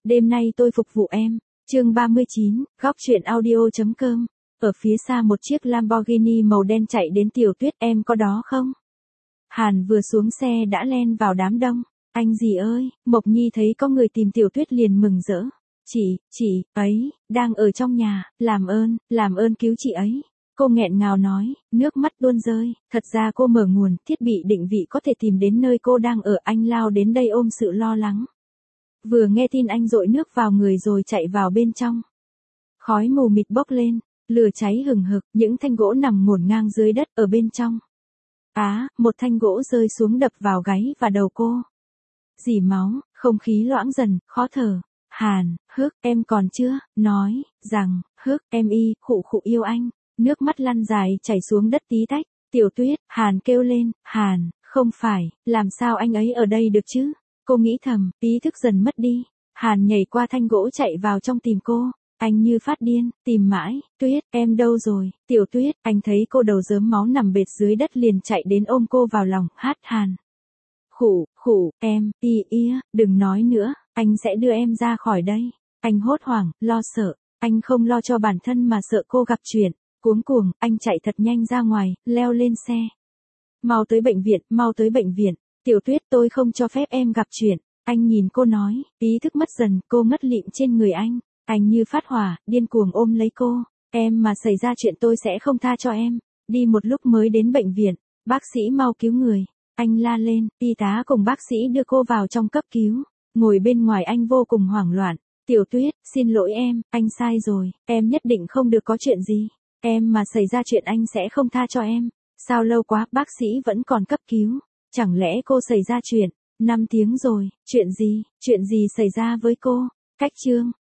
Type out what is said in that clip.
Đêm nay tôi phục vụ em. Chương 39, góc truyện audio.com. Ở phía xa một chiếc Lamborghini màu đen chạy đến. Tiểu Tuyết, em có đó không? Hàn vừa xuống xe đã len vào đám đông. Anh gì ơi, Mộc Nhi thấy có người tìm Tiểu Tuyết liền mừng rỡ. Chị ấy, đang ở trong nhà, làm ơn cứu chị ấy. Cô nghẹn ngào nói, nước mắt tuôn rơi. Thật ra cô mở nguồn, thiết bị định vị có thể tìm đến nơi cô đang ở. Anh lao đến đây ôm sự lo lắng. Vừa nghe tin anh dội nước vào người rồi chạy vào bên trong. Khói mù mịt bốc lên, lửa cháy hừng hực, những thanh gỗ nằm ngổn ngang dưới đất ở bên trong. Một thanh gỗ rơi xuống đập vào gáy và đầu cô. Rỉ máu, không khí loãng dần, khó thở. Hàn, em còn chưa, nói, rằng, em khụ yêu anh. Nước mắt lăn dài chảy xuống đất tí tách. Tiểu Tuyết, Hàn kêu lên, Hàn, không phải, làm sao anh ấy ở đây được chứ? Cô nghĩ thầm, ý thức dần mất đi. Hàn nhảy qua thanh gỗ chạy vào trong tìm cô. Anh như phát điên, tìm mãi, Tuyết, em đâu rồi? Tiểu Tuyết, anh thấy cô đầu rớm máu nằm bệt dưới đất liền chạy đến ôm cô vào lòng, Hàn. Khụ, em, đừng nói nữa, anh sẽ đưa em ra khỏi đây. Anh hốt hoảng, lo sợ, anh không lo cho bản thân mà sợ cô gặp chuyện. Cuống cuồng, anh chạy thật nhanh ra ngoài, leo lên xe. Mau tới bệnh viện. Tiểu Tuyết, tôi không cho phép em gặp chuyện. Anh nhìn cô nói, ý thức mất dần, cô ngất lịm trên người anh. Anh như phát hỏa, điên cuồng ôm lấy cô. Em mà xảy ra chuyện tôi sẽ không tha cho em. Đi một lúc mới đến bệnh viện. Bác sĩ mau cứu người. Anh la lên, y tá cùng bác sĩ đưa cô vào trong cấp cứu. Ngồi bên ngoài anh vô cùng hoảng loạn. Tiểu Tuyết, xin lỗi em, anh sai rồi. Em nhất định không được có chuyện gì. Em mà xảy ra chuyện anh sẽ không tha cho em. Sao lâu quá, bác sĩ vẫn còn cấp cứu. Chẳng lẽ cô xảy ra chuyện? 5 tiếng rồi, chuyện gì xảy ra với cô? Cách chương.